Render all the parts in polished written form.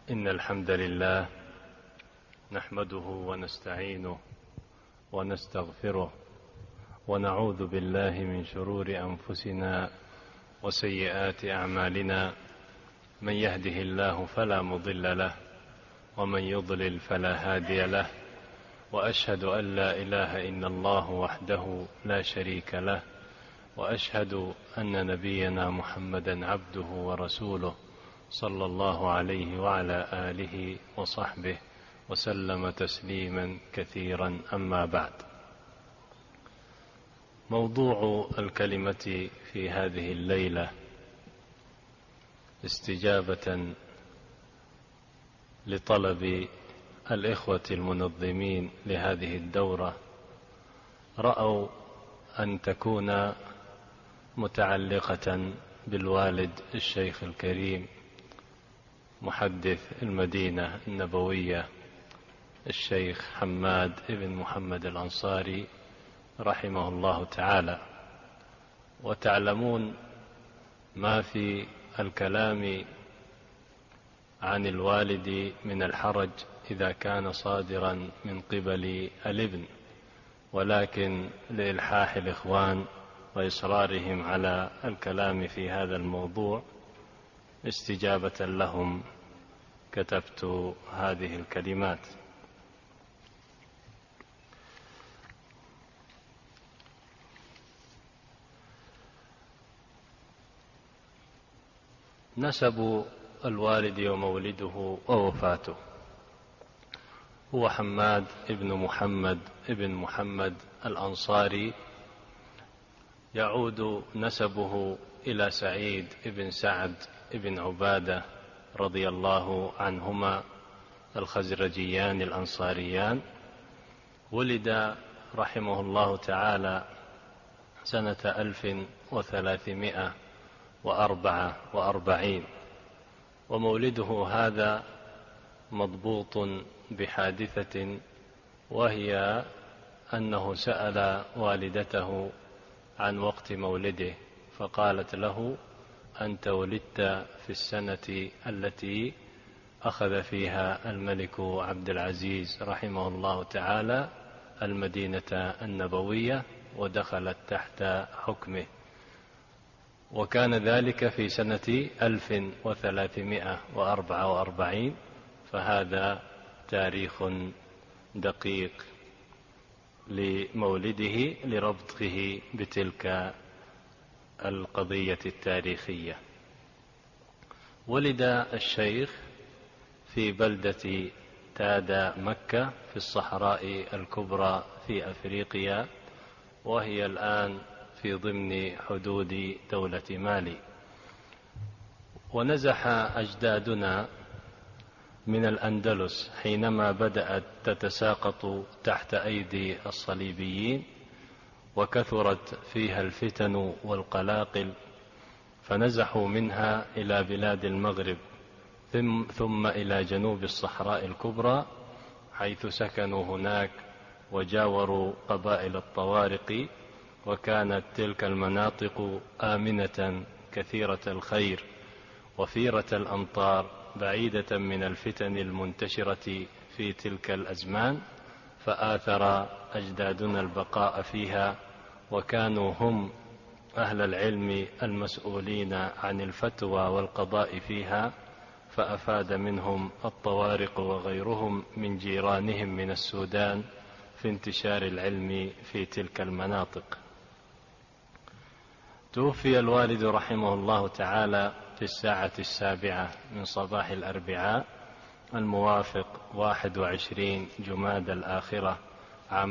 إن الحمد لله نحمده ونستعينه ونستغفره ونعوذ بالله من شرور أنفسنا وسيئات أعمالنا. من يهده الله فلا مضل له ومن يضلل فلا هادي له، وأشهد أن لا إله إلا الله وحده لا شريك له، وأشهد أن نبينا محمدا عبده ورسوله صلى الله عليه وعلى آله وصحبه وسلم تسليما كثيرا. أما بعد، موضوع الكلمة في هذه الليلة استجابة لطلب الإخوة المنظمين لهذه الدورة، رأوا أن تكون متعلقة بالوالد الشيخ الكريم محدث المدينة النبوية الشيخ حماد بن محمد الأنصاري رحمه الله تعالى. وتعلمون ما في الكلام عن الوالد من الحرج إذا كان صادرا من قبل الابن، ولكن لإلحاح الإخوان وإصرارهم على الكلام في هذا الموضوع استجابة لهم كتبت هذه الكلمات. نسب الوالد ومولده ووفاته: هو حماد ابن محمد الأنصاري، يعود نسبه إلى سعيد بن سعد بن عبادة رضي الله عنهما الخزرجيان الأنصاريان. ولد رحمه الله تعالى سنة 1344، ومولده هذا مضبوط بحادثة، وهي أنه سأل والدته عن وقت مولده فقالت له: أنت ولدت في السنة التي أخذ فيها الملك عبد العزيز رحمه الله تعالى المدينة النبوية ودخلت تحت حكمه، وكان ذلك في سنة 1344، فهذا تاريخ دقيق لمولده لربطه بتلك القضية التاريخية. ولد الشيخ في بلدة تادا مكة في الصحراء الكبرى في أفريقيا، وهي الآن في ضمن حدود دولة مالي. ونزح أجدادنا من الأندلس حينما بدأت تتساقط تحت أيدي الصليبيين، وكثرت فيها الفتن والقلاقل، فنزحوا منها إلى بلاد المغرب ثم إلى جنوب الصحراء الكبرى، حيث سكنوا هناك وجاوروا قبائل الطوارق، وكانت تلك المناطق آمنة كثيرة الخير وفيرة الأمطار، بعيدة من الفتن المنتشرة في تلك الأزمان، فآثر أجدادنا البقاء فيها، وكانوا هم أهل العلم المسؤولين عن الفتوى والقضاء فيها، فأفاد منهم الطوارق وغيرهم من جيرانهم من السودان في انتشار العلم في تلك المناطق. توفي الوالد رحمه الله تعالى في 7:07 من صباح الأربعاء الموافق 21 جمادى الآخرة عام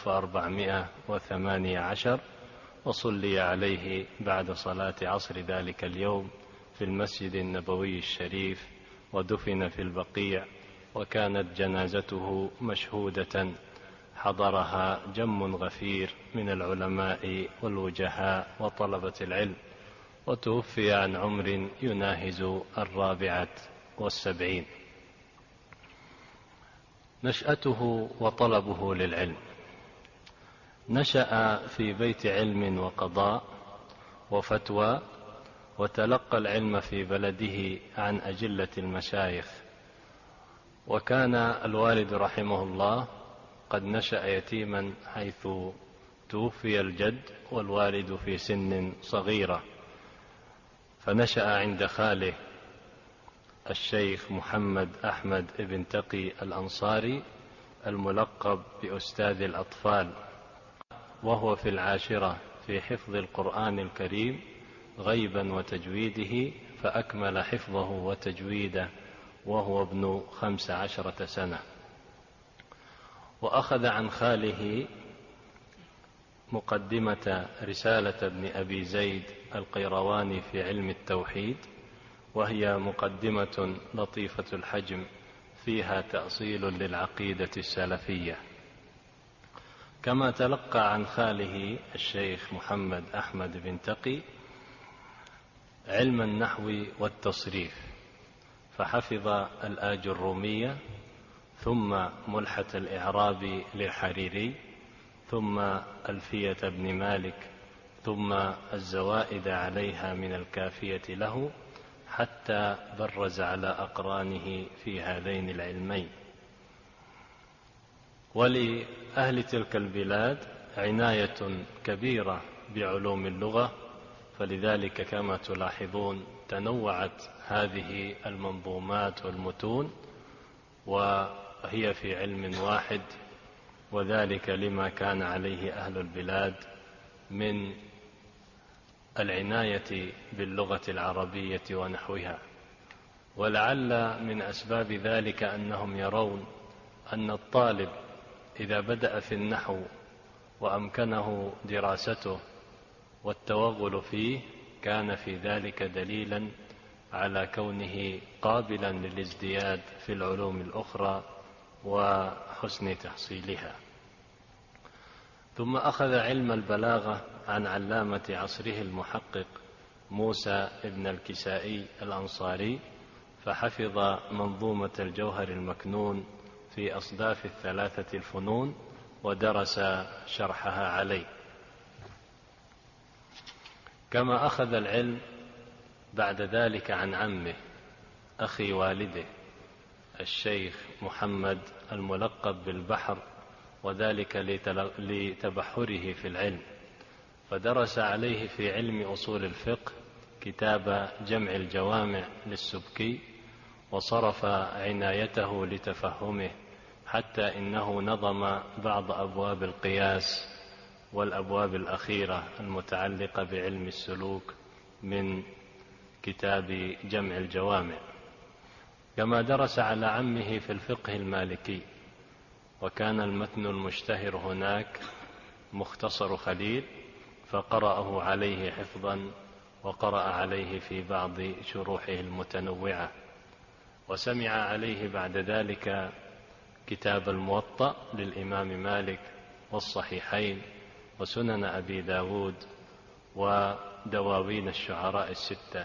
1418، وصلي عليه بعد صلاة عصر ذلك اليوم في المسجد النبوي الشريف، ودفن في البقيع، وكانت جنازته مشهودة حضرها جم غفير من العلماء والوجهاء وطلبة العلم، وتوفي عن عمر يناهز 74. نشأته وطلبه للعلم: نشأ في بيت علم وقضاء وفتوى، وتلقى العلم في بلده عن أجلة المشايخ، وكان الوالد رحمه الله قد نشأ يتيما، حيث توفي الجد والوالد في سن صغيرة، فنشأ عند خاله الشيخ محمد أحمد بن تقي الأنصاري الملقب بأستاذ الأطفال، وهو في العاشرة في حفظ القرآن الكريم غيبا وتجويده، فأكمل حفظه وتجويده وهو ابن 15 سنة. وأخذ عن خاله مقدمة رسالة ابن أبي زيد القيرواني في علم التوحيد، وهي مقدمة لطيفة الحجم فيها تأصيل للعقيدة السلفية. كما تلقى عن خاله الشيخ محمد أحمد بن تقي علم النحو والتصريف، فحفظ الآج الرومية، ثم ملحة الإعراب للحريري، ثم ألفية ابن مالك، ثم الزوائد عليها من الكافية له، حتى برز على أقرانه في هذين العلمين. ولأهل تلك البلاد عناية كبيرة بعلوم اللغة، فلذلك كما تلاحظون تنوعت هذه المنظومات والمتون وهي في علم واحد، وذلك لما كان عليه أهل البلاد من العناية باللغة العربية ونحوها. ولعل من أسباب ذلك أنهم يرون أن الطالب إذا بدأ في النحو وأمكنه دراسته والتوغل فيه كان في ذلك دليلا على كونه قابلا للازدياد في العلوم الأخرى وحسن تحصيلها. ثم أخذ علم البلاغة عن علامة عصره المحقق موسى ابن الكسائي الأنصاري، فحفظ منظومة الجوهر المكنون في أصداف الثلاثة الفنون ودرس شرحها عليه. كما أخذ العلم بعد ذلك عن عمه أخي والده الشيخ محمد الملقب بالبحر، وذلك لتبحره في العلم، فدرس عليه في علم أصول الفقه كتاب جمع الجوامع للسبكي، وصرف عنايته لتفهمه، حتى إنه نظم بعض أبواب القياس والأبواب الأخيرة المتعلقة بعلم السلوك من كتاب جمع الجوامع. كما درس على عمه في الفقه المالكي، وكان المتن المشتهر هناك مختصر خليل، فقرأه عليه حفظا، وقرأ عليه في بعض شروحه المتنوعة، وسمع عليه بعد ذلك كتاب الموطأ للإمام مالك، والصحيحين، وسنن أبي داود، ودواوين الشعراء الستة.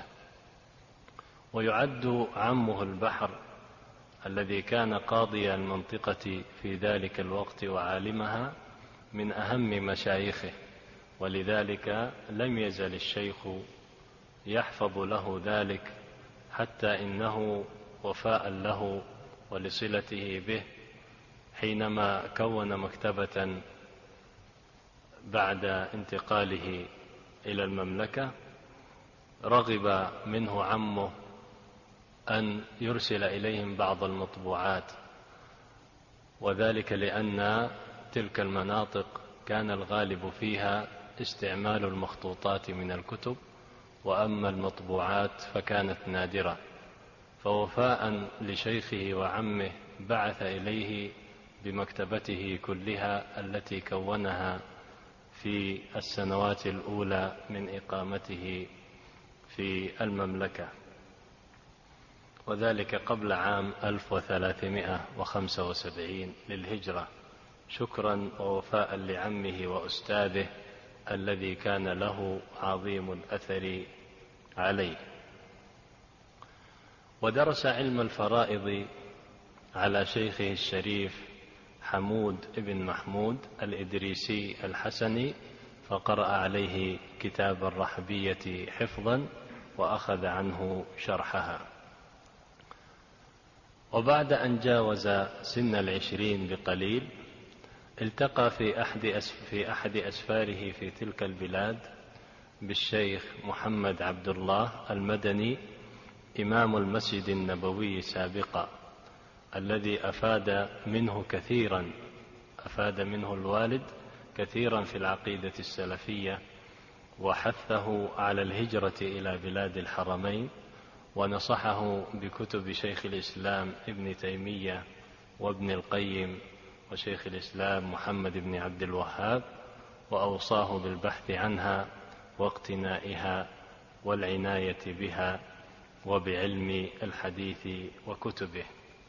ويعد عمه البحر الذي كان قاضي المنطقة في ذلك الوقت وعالمها من أهم مشايخه، ولذلك لم يزل الشيخ يحفظ له ذلك، حتى إنه وفاء له ولصلته به حينما كون مكتبة بعد انتقاله إلى المملكة رغب منه عمه أن يرسل إليهم بعض المطبوعات، وذلك لأن تلك المناطق كان الغالب فيها استعمال المخطوطات من الكتب، وأما المطبوعات فكانت نادرة. فوفاء لشيخه وعمه بعث إليه بمكتبته كلها التي كونها في السنوات الأولى من إقامته في المملكة، وذلك قبل عام 1375 للهجرة، شكرا ووفاء لعمه وأستاذه الذي كان له عظيم الأثر عليه. ودرس علم الفرائض على شيخه الشريف حمود بن محمود الإدريسي الحسني، فقرأ عليه كتاب الرحبية حفظا، وأخذ عنه شرحها. وبعد أن جاوز سن 20 بقليل التقى في أحد أسفاره في تلك البلاد بالشيخ محمد عبد الله المدني إمام المسجد النبوي سابقا، الذي أفاد منه الوالد كثيرا في العقيدة السلفية، وحثه على الهجرة إلى بلاد الحرمين، ونصحه بكتب شيخ الإسلام ابن تيمية وابن القيم وشيخ الإسلام محمد بن عبد الوهاب، وأوصاه بالبحث عنها واقتنائها والعناية بها وبعلم الحديث وكتبه.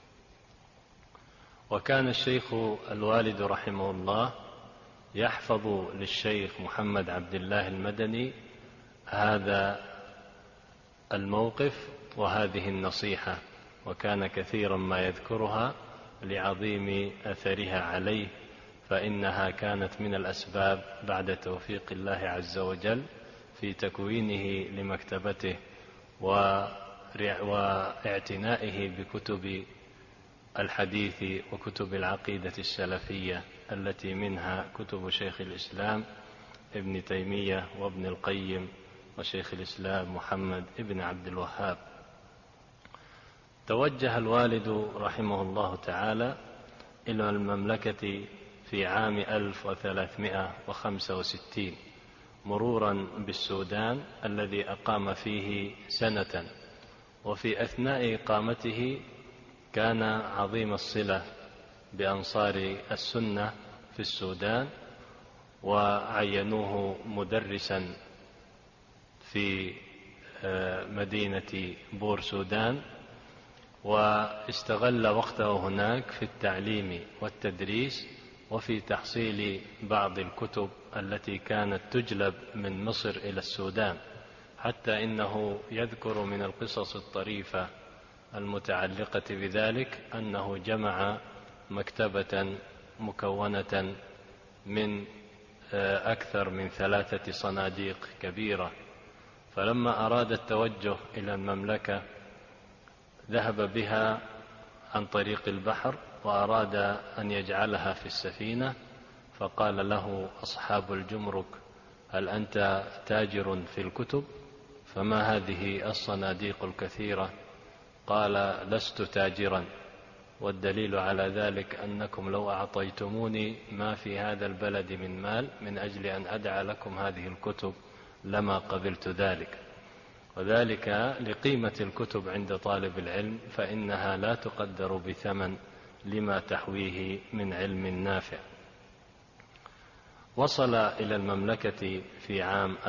وكان الشيخ الوالد رحمه الله يحفظ للشيخ محمد عبد الله المدني هذا الموقف وهذه النصيحة، وكان كثيرا ما يذكرها لعظيم أثرها عليه، فإنها كانت من الأسباب بعد توفيق الله عز وجل في تكوينه لمكتبته واعتنائه بكتب الحديث وكتب العقيدة السلفية، التي منها كتب شيخ الإسلام ابن تيمية وابن القيم وشيخ الإسلام محمد ابن عبد الوهاب. توجه الوالد رحمه الله تعالى إلى المملكة في عام 1365 مرورا بالسودان الذي أقام فيه سنة، وفي أثناء إقامته كان عظيم الصلة بأنصار السنة في السودان، وعينوه مدرسا في مدينة بور سودان، واستغل وقته هناك في التعليم والتدريس وفي تحصيل بعض الكتب التي كانت تجلب من مصر إلى السودان، حتى إنه يذكر من القصص الطريفة المتعلقة بذلك أنه جمع مكتبة مكونة من أكثر من 3 صناديق كبيرة، فلما أراد التوجه إلى المملكة ذهب بها عن طريق البحر، وأراد أن يجعلها في السفينة، فقال له أصحاب الجمرك: هل أنت تاجر في الكتب؟ فما هذه الصناديق الكثيرة؟ قال: لست تاجرا، والدليل على ذلك أنكم لو أعطيتموني ما في هذا البلد من مال من أجل أن أدع لكم هذه الكتب لما قبلت ذلك، وذلك لقيمة الكتب عند طالب العلم، فإنها لا تقدر بثمن لما تحويه من علم نافع. وصل إلى المملكة في عام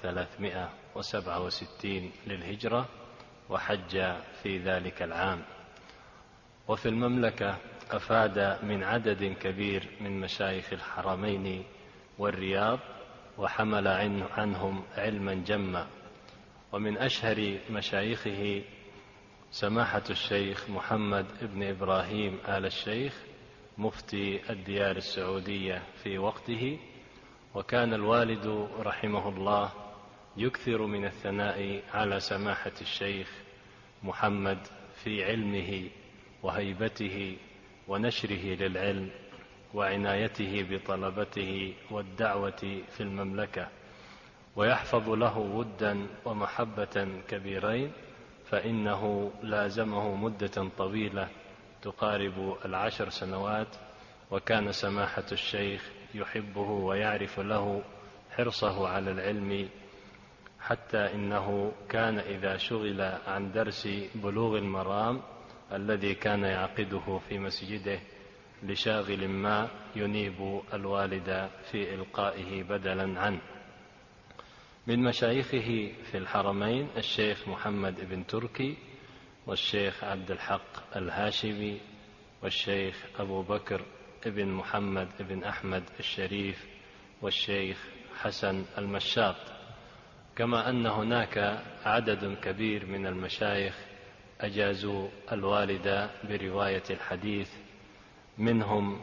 1367 للهجرة، وحج في ذلك العام. وفي المملكة أفاد من عدد كبير من مشايخ الحرمين والرياض، وحمل عنهم علما جما. ومن أشهر مشايخه سماحة الشيخ محمد بن إبراهيم آل الشيخ مفتي الديار السعودية في وقته. وكان الوالد رحمه الله يكثر من الثناء على سماحة الشيخ محمد في علمه وهيبته ونشره للعلم وعنايته بطلبته والدعوة في المملكة، ويحفظ له ودا ومحبة كبيرين، فإنه لازمه مدة طويلة تقارب 10 سنوات، وكان سماحة الشيخ يحبه ويعرف له حرصه على العلم، حتى إنه كان إذا شغل عن درس بلوغ المرام الذي كان يعقده في مسجده لشاغل ما ينيب الوالد في إلقائه بدلا عنه. من مشايخه في الحرمين الشيخ محمد بن تركي، والشيخ عبد الحق الهاشمي، والشيخ أبو بكر بن محمد بن أحمد الشريف، والشيخ حسن المشاط. كما أن هناك عدد كبير من المشايخ أجازوا الوالد برواية الحديث، منهم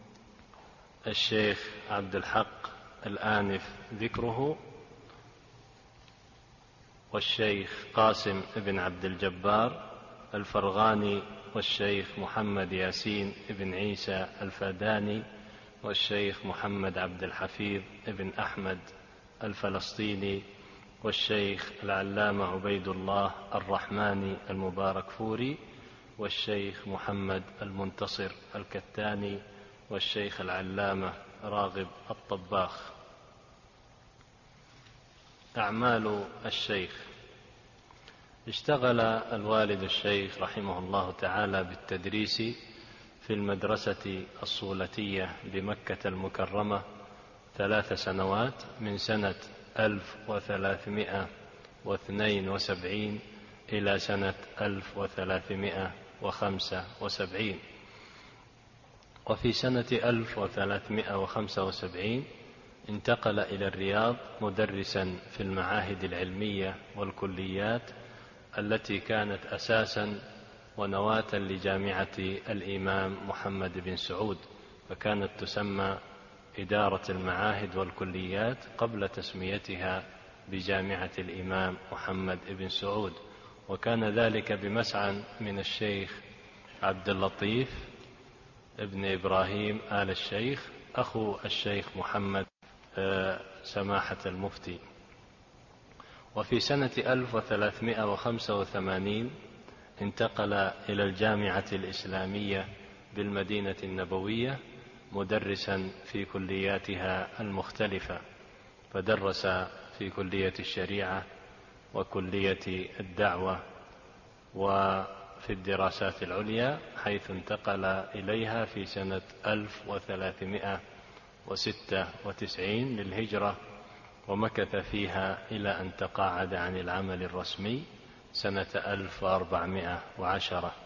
الشيخ عبد الحق الآنف ذكره، والشيخ قاسم بن عبد الجبار، الفرغاني، والشيخ محمد ياسين بن عيسى الفاداني، والشيخ محمد عبد الحفيظ بن أحمد الفلسطيني، والشيخ العلامة عبيد الله الرحماني المباركفوري، والشيخ محمد المنتصر الكتاني، والشيخ العلامة راغب الطباخ. أعمال الشيخ: اشتغل الوالد الشيخ رحمه الله تعالى بالتدريس في المدرسة الصولتية بمكة المكرمة 3 سنوات، من سنة 1372 إلى سنة 1375. وفي سنة 1375 انتقل إلى الرياض مدرسا في المعاهد العلمية والكليات التي كانت أساسا ونواة لجامعة الإمام محمد بن سعود، فكانت تسمى إدارة المعاهد والكليات قبل تسميتها بجامعة الإمام محمد بن سعود. وكان ذلك بمسعى من الشيخ عبد اللطيف ابن إبراهيم آل الشيخ أخو الشيخ محمد سماحة المفتي. وفي سنة 1385 انتقل إلى الجامعة الإسلامية بالمدينة النبوية مدرسا في كلياتها المختلفة، فدرس في كلية الشريعة وكلية الدعوة وفي الدراسات العليا، حيث انتقل إليها في سنة 1396 للهجرة، ومكث فيها إلى أن تقاعد عن العمل الرسمي سنة 1410.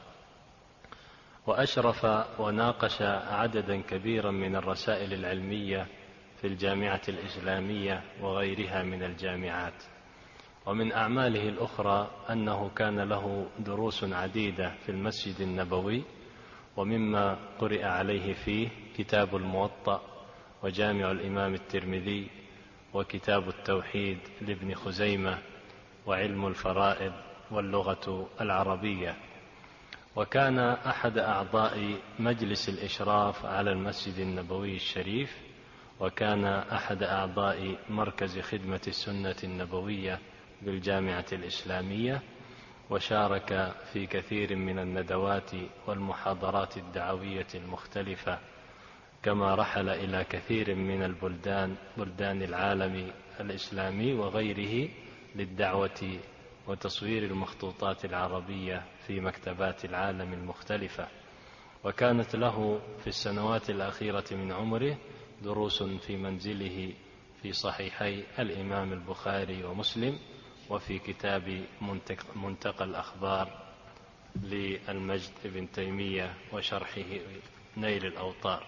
وأشرف وناقش عددا كبيرا من الرسائل العلمية في الجامعة الإسلامية وغيرها من الجامعات. ومن أعماله الأخرى أنه كان له دروس عديدة في المسجد النبوي، ومما قرئ عليه فيه كتاب الموطأ، وجامع الإمام الترمذي، وكتاب التوحيد لابن خزيمة، وعلم الفرائض، واللغة العربية. وكان أحد أعضاء مجلس الإشراف على المسجد النبوي الشريف، وكان أحد أعضاء مركز خدمة السنة النبوية بالجامعة الإسلامية، وشارك في كثير من الندوات والمحاضرات الدعوية المختلفة، كما رحل إلى كثير من بلدان العالم الإسلامي وغيره للدعوة وتصوير المخطوطات العربية في مكتبات العالم المختلفة. وكانت له في السنوات الأخيرة من عمره دروس في منزله في صحيحي الإمام البخاري ومسلم، وفي كتاب منتقى الأخبار للمجد ابن تيمية، وشرحه نيل الأوطار.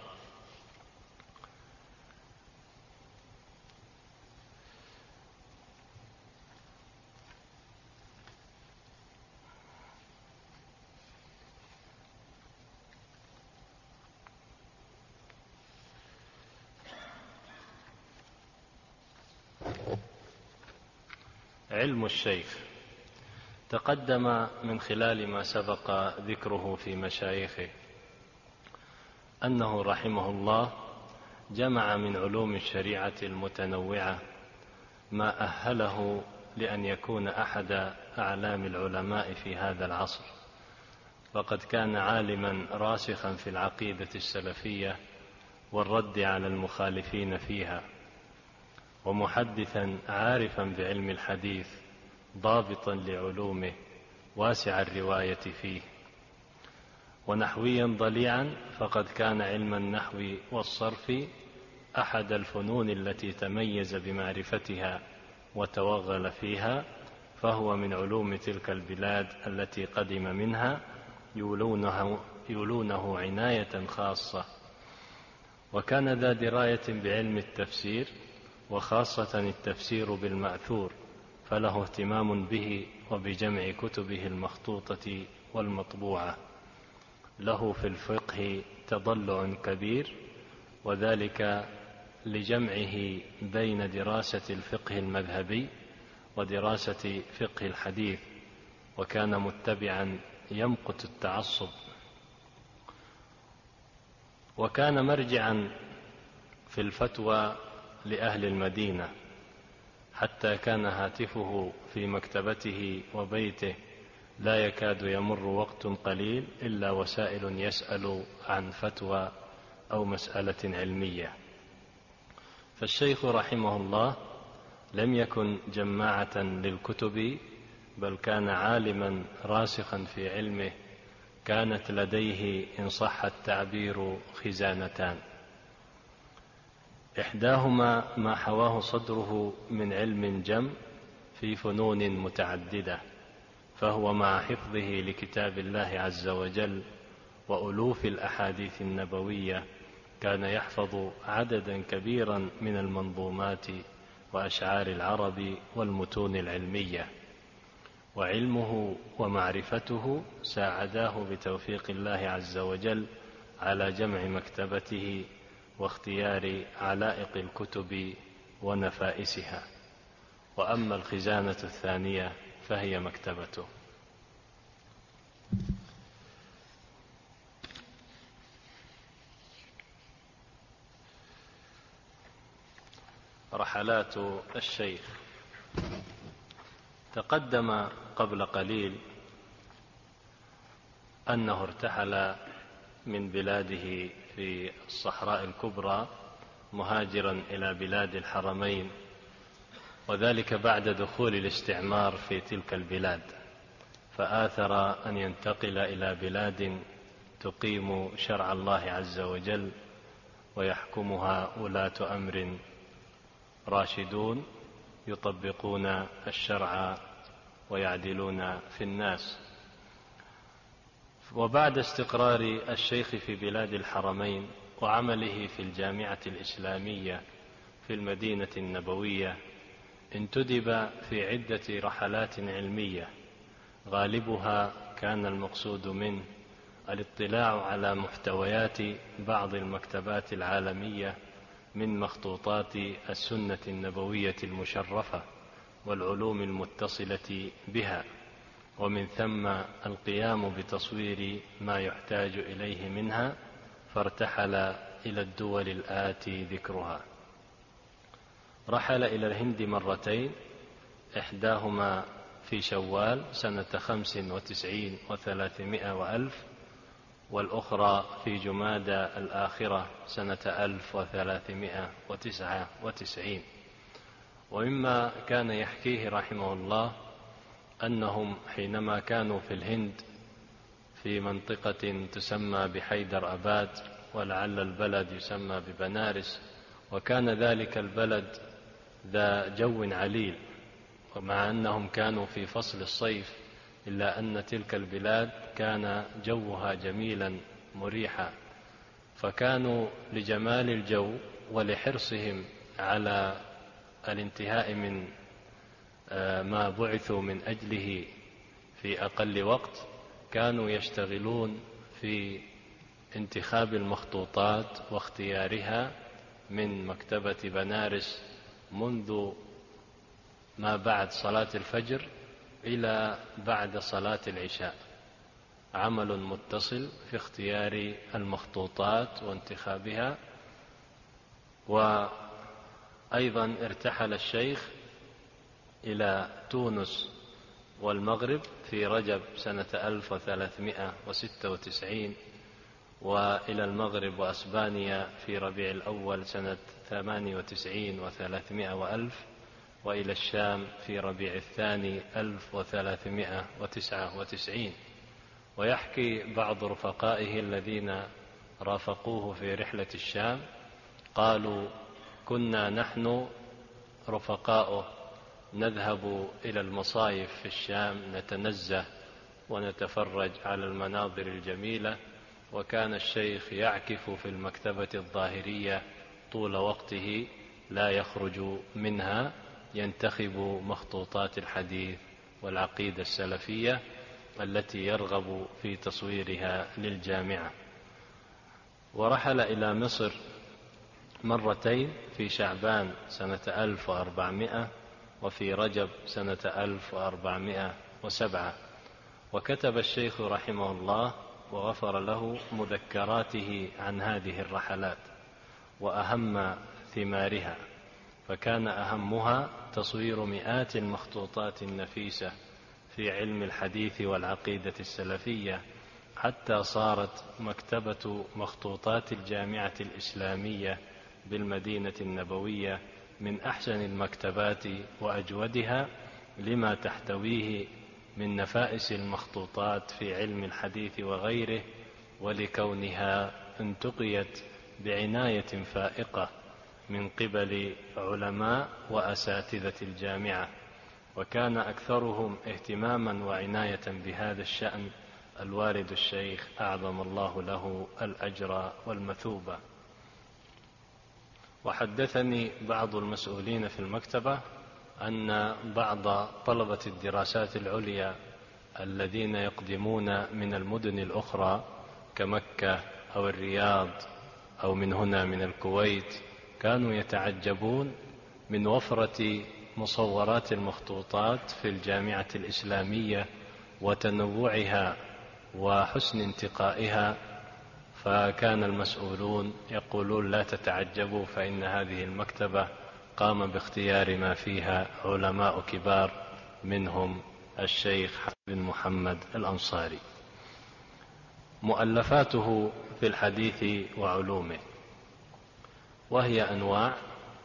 علم الشيخ: تقدم من خلال ما سبق ذكره في مشايخه أنه رحمه الله جمع من علوم الشريعة المتنوعة ما أهله لأن يكون أحد أعلام العلماء في هذا العصر، فقد كان عالما راسخا في العقيدة السلفية والرد على المخالفين فيها، ومحدثا عارفا بعلم الحديث ضابطا لعلومه واسع الرواية فيه، ونحويا ضليعا، فقد كان علم النحو والصرف أحد الفنون التي تميز بمعرفتها وتوغل فيها، فهو من علوم تلك البلاد التي قدم منها يولونه عناية خاصة. وكان ذا دراية بعلم التفسير، وخاصة التفسير بالمأثور، فله اهتمام به وبجمع كتبه المخطوطة والمطبوعة. له في الفقه تضلع كبير، وذلك لجمعه بين دراسة الفقه المذهبي ودراسة فقه الحديث، وكان متبعا يمقت التعصب، وكان مرجعا في الفتوى لأهل المدينة، حتى كان هاتفه في مكتبته وبيته لا يكاد يمر وقت قليل إلا وسائل يسأل عن فتوى أو مسألة علمية. فالشيخ رحمه الله لم يكن جماعة للكتب، بل كان عالما راسخا في علمه، كانت لديه إن صح التعبير خزانتان: إحداهما ما حواه صدره من علم جم في فنون متعددة، فهو مع حفظه لكتاب الله عز وجل وألوف الأحاديث النبوية كان يحفظ عددا كبيرا من المنظومات وأشعار العرب والمتون العلمية، وعلمه ومعرفته ساعداه بتوفيق الله عز وجل على جمع مكتبته واختيار علائق الكتب ونفائسها. وأما الخزانة الثانية فهي مكتبته. رحلات الشيخ. تقدم قبل قليل أنه ارتحل من بلاده في الصحراء الكبرى مهاجرا إلى بلاد الحرمين، وذلك بعد دخول الاستعمار في تلك البلاد، فآثر أن ينتقل إلى بلاد تقيم شرع الله عز وجل ويحكمها ولاة أمر راشدون يطبقون الشرع ويعدلون في الناس. وبعد استقرار الشيخ في بلاد الحرمين وعمله في الجامعة الإسلامية في المدينة النبوية، انتدب في عدة رحلات علمية، غالبها كان المقصود منه الاطلاع على محتويات بعض المكتبات العالمية من مخطوطات السنة النبوية المشرفة والعلوم المتصلة بها، ومن ثم القيام بتصوير ما يحتاج إليه منها، فارتحل إلى الدول الآتي ذكرها. رحل إلى الهند مرتين، إحداهما في شوال سنة 95 و300 وألف، والأخرى في جمادى الآخرة سنة 1399. ومما كان يحكيه رحمه الله أنهم حينما كانوا في الهند في منطقة تسمى بحيدر أباد، ولعل البلد يسمى ببنارس، وكان ذلك البلد ذا جو عليل، ومع أنهم كانوا في فصل الصيف إلا أن تلك البلاد كان جوها جميلا مريحا، فكانوا لجمال الجو ولحرصهم على الانتهاء من ما بعثوا من أجله في أقل وقت، كانوا يشتغلون في انتخاب المخطوطات واختيارها من مكتبة بنارس منذ ما بعد صلاة الفجر إلى بعد صلاة العشاء، عمل متصل في اختيار المخطوطات وانتخابها. وأيضا ارتحل الشيخ إلى تونس والمغرب في رجب سنة 1396، وإلى المغرب وأسبانيا في ربيع الأول سنة 98 و300 وألف، وإلى الشام في ربيع الثاني 1399. ويحكي بعض رفقائه الذين رافقوه في رحلة الشام قالوا: كنا نحن رفقاؤه نذهب إلى المصايف في الشام نتنزه ونتفرج على المناظر الجميلة، وكان الشيخ يعكف في المكتبة الظاهرية طول وقته لا يخرج منها، ينتخب مخطوطات الحديث والعقيدة السلفية التي يرغب في تصويرها للجامعة. ورحل إلى مصر مرتين في شعبان سنة 1400 وفي رجب سنة 1407، وكتب الشيخ رحمه الله وغفر له مذكراته عن هذه الرحلات وأهم ثمارها، فكان أهمها تصوير مئات المخطوطات النفيسة في علم الحديث والعقيدة السلفية، حتى صارت مكتبة مخطوطات الجامعة الإسلامية بالمدينة النبوية من أحسن المكتبات وأجودها، لما تحتويه من نفائس المخطوطات في علم الحديث وغيره، ولكونها انتقيت بعناية فائقة من قبل علماء وأساتذة الجامعة، وكان أكثرهم اهتماما وعناية بهذا الشأن الوالد الشيخ أعظم الله له الأجر والمثوبة. وحدثني بعض المسؤولين في المكتبة أن بعض طلبة الدراسات العليا الذين يقدمون من المدن الأخرى كمكة أو الرياض أو من هنا من الكويت كانوا يتعجبون من وفرة مصورات المخطوطات في الجامعة الإسلامية وتنوعها وحسن انتقائها، فكان المسؤولون يقولون لا تتعجبوا، فإن هذه المكتبة قام باختيار ما فيها علماء كبار، منهم الشيخ بن محمد الأنصاري. مؤلفاته في الحديث وعلومه، وهي أنواع،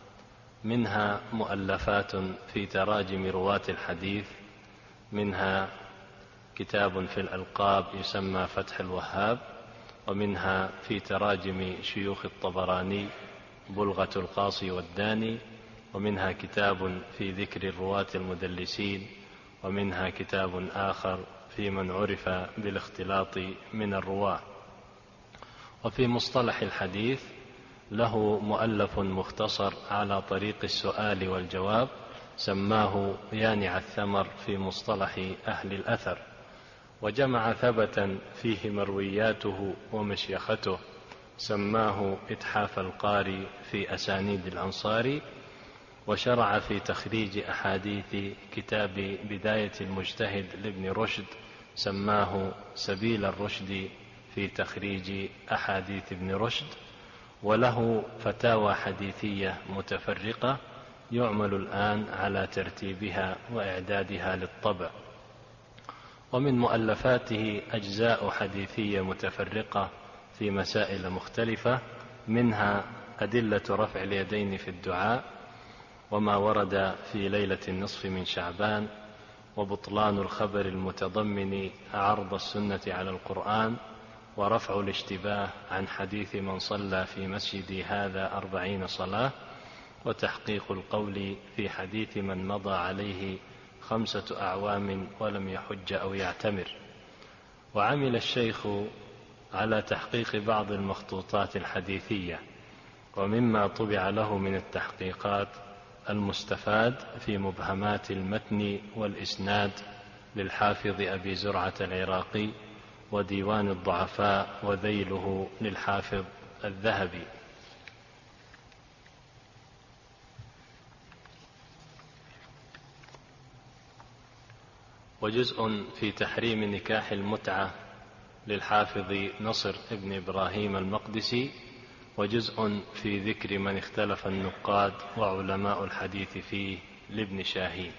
منها مؤلفات في تراجم رواة الحديث، منها كتاب في الألقاب يسمى فتح الوهاب، ومنها في تراجم شيوخ الطبراني بلغة القاصي والداني، ومنها كتاب في ذكر الرواة المدلسين، ومنها كتاب آخر في من عرف بالاختلاط من الرواة. وفي مصطلح الحديث له مؤلف مختصر على طريق السؤال والجواب سماه يانع الثمر في مصطلح أهل الأثر، وجمع ثبتا فيه مروياته ومشيخته سماه إتحاف القاري في أسانيد الأنصاري، وشرع في تخريج أحاديث كتاب بداية المجتهد لابن رشد سماه سبيل الرشد في تخريج أحاديث ابن رشد، وله فتاوى حديثية متفرقة يعمل الآن على ترتيبها وإعدادها للطبع. ومن مؤلفاته أجزاء حديثية متفرقة في مسائل مختلفة، منها أدلة رفع اليدين في الدعاء، وما ورد في ليلة النصف من شعبان، وبطلان الخبر المتضمن عرض السنة على القرآن، ورفع الاشتباه عن حديث من صلى في مسجدي هذا 40 صلاة، وتحقيق القول في حديث من مضى عليه 5 أعوام ولم يحج أو يعتمر. وعمل الشيخ على تحقيق بعض المخطوطات الحديثية، ومما طبع له من التحقيقات المستفاد في مبهمات المتن والإسناد للحافظ أبي زرعة العراقي، وديوان الضعفاء وذيله للحافظ الذهبي. وجزء في تحريم نكاح المتعة للحافظ نصر ابن إبراهيم المقدسي، وجزء في ذكر من اختلف النقاد وعلماء الحديث فيه لابن شاهين.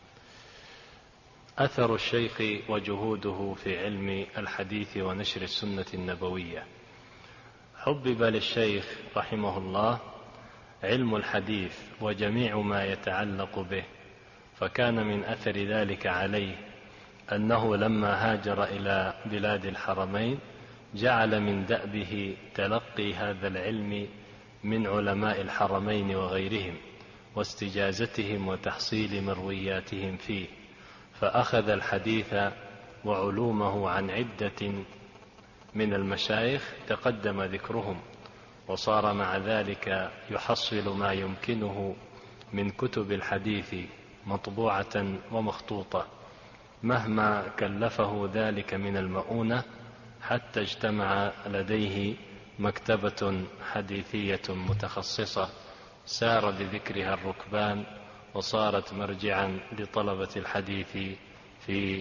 أثر الشيخ وجهوده في علم الحديث ونشر السنة النبوية. حبب للشيخ رحمه الله علم الحديث وجميع ما يتعلق به، فكان من أثر ذلك عليه أنه لما هاجر إلى بلاد الحرمين جعل من دأبه تلقي هذا العلم من علماء الحرمين وغيرهم، واستجازتهم وتحصيل مروياتهم فيه، فأخذ الحديث وعلومه عن عدة من المشايخ تقدم ذكرهم، وصار مع ذلك يحصل ما يمكنه من كتب الحديث مطبوعة ومخطوطة مهما كلفه ذلك من المؤونة، حتى اجتمع لديه مكتبة حديثية متخصصة سار بذكرها الركبان، وصارت مرجعا لطلبة الحديث في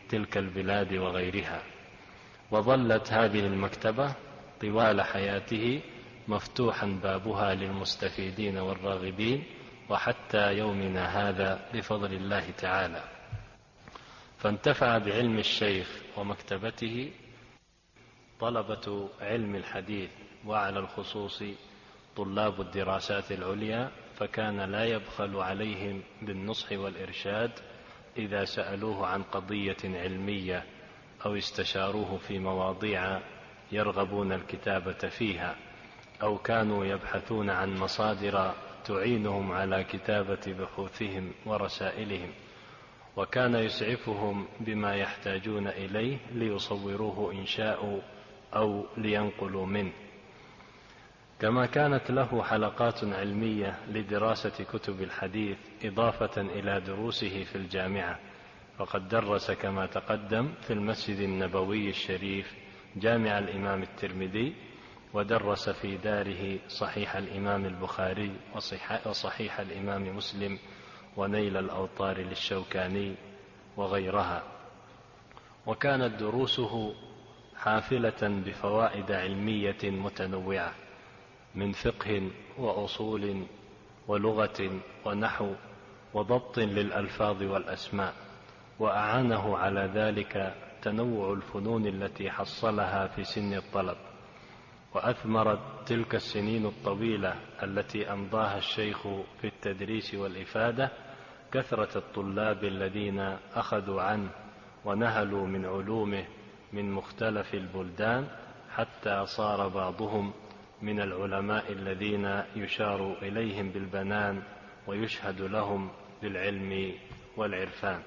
تلك البلاد وغيرها. وظلت هذه المكتبة طوال حياته مفتوحا بابها للمستفيدين والراغبين وحتى يومنا هذا بفضل الله تعالى. فانتفع بعلم الشيخ ومكتبته طلبة علم الحديث، وعلى الخصوص طلاب الدراسات العليا، فكان لا يبخل عليهم بالنصح والإرشاد إذا سألوه عن قضية علمية أو استشاروه في مواضيع يرغبون الكتابة فيها، أو كانوا يبحثون عن مصادر تعينهم على كتابة بحوثهم ورسائلهم، وكان يسعفهم بما يحتاجون إليه ليصوروه إن شاءوا أو لينقلوا منه. كما كانت له حلقات علمية لدراسة كتب الحديث إضافة إلى دروسه في الجامعة، فقد درس كما تقدم في المسجد النبوي الشريف جامع الإمام الترمذي، ودرس في داره صحيح الإمام البخاري وصحيح الإمام مسلم ونيل الأوطار للشوكاني وغيرها. وكانت دروسه حافلة بفوائد علمية متنوعة من فقه وأصول ولغة ونحو وضبط للألفاظ والأسماء، وأعانه على ذلك تنوع الفنون التي حصلها في سن الطلب. وأثمرت تلك السنين الطويلة التي أمضاها الشيخ في التدريس والإفادة كثرة الطلاب الذين أخذوا عنه ونهلوا من علومه من مختلف البلدان، حتى صار بعضهم من العلماء الذين يشار إليهم بالبنان ويشهد لهم بالعلم والعرفان.